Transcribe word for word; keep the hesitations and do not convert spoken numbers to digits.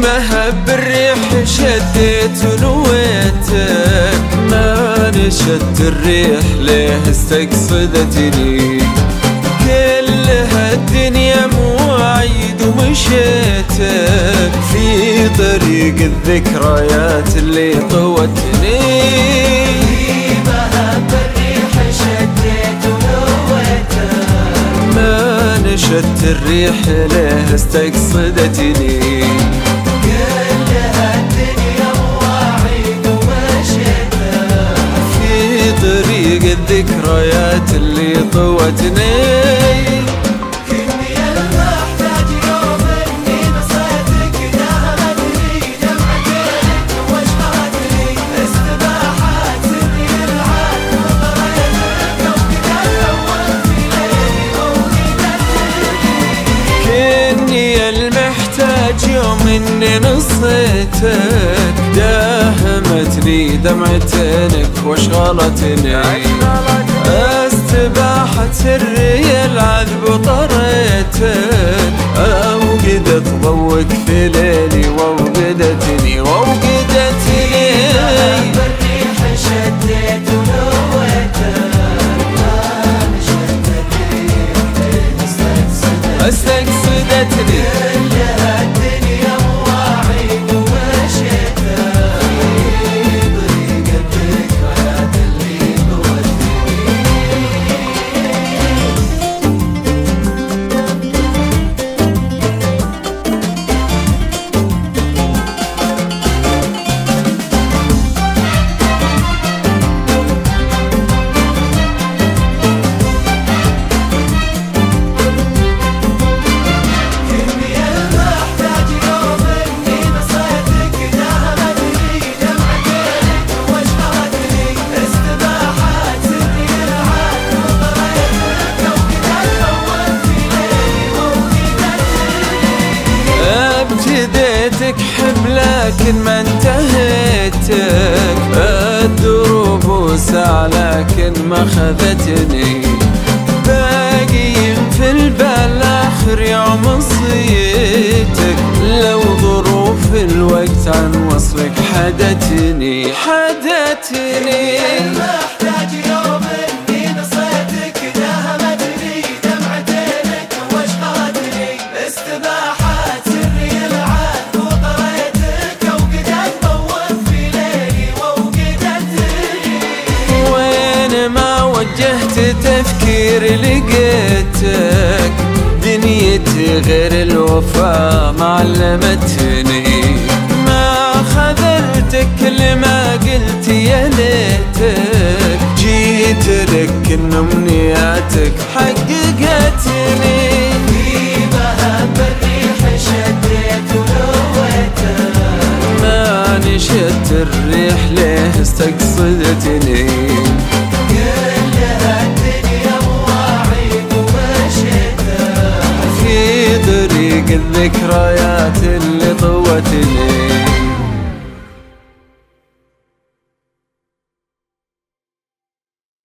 المهب الريح شديت ونويتك، ما نشدت الريح ليه استقصدتني. كل هالدنيا مواعيد ومشيتك في طريق الذكريات اللي طوتني. في مهب الريح شديت ونويتك، ما نشدت الريح ليه استقصدتني. كل هالدنيا مواعيد ومشيتك في طريق الذكريات اللي طوتني. كني المحتاج يوم اني نصيتك، دامتني دمعتك وجهتني استباحات سري العاد وقريتك وكذا اول في ليلي وقيدتني. كني المحتاج يوم اني نصيتك، داهمتني دمعتك واشغلتني استباحت سري العذب وطريتك. اوقدت ضوك في ليلي واوقدتني واوقدتني. بالريح شديت ونويتك، ما نشدت الريح استقصدتني. استقصدتني. كل هالدنيا مواعيد ومشيتك في طريق الذكريات اللي طوتني. كني المحتاج يوم اني نصيتك، دامتني دمعتك وجهتني استباحات سري العاد وقريتك وكذا اول في ليلي وقيدتني. ابتديتك حب لكن ما انتهيتك، الدروب وسع لكن ما خذتني. باقي في البال اخر يوم صيتك، لو ظروف الوقت عن وصلك حدتني حدتني. محتاج يوم اني نصيتك، دامتني دمعتك وجهتني استباحات سري العاد وقريتك وقد طوف في ليلي ووقدتني. وين ما وجهت تفكيري لقيتك، دنيتي غير الوفا معلمتني. ما خذرتك كل ما قلت يا ليتك، جيت لك كن امنياتك حققتني. في مهب الريح شديت ونويتك، ما نشدت الريح ليه استقصدتني. كل هالدنيا مواعيد ومشيتك في طريق الذكريات اللي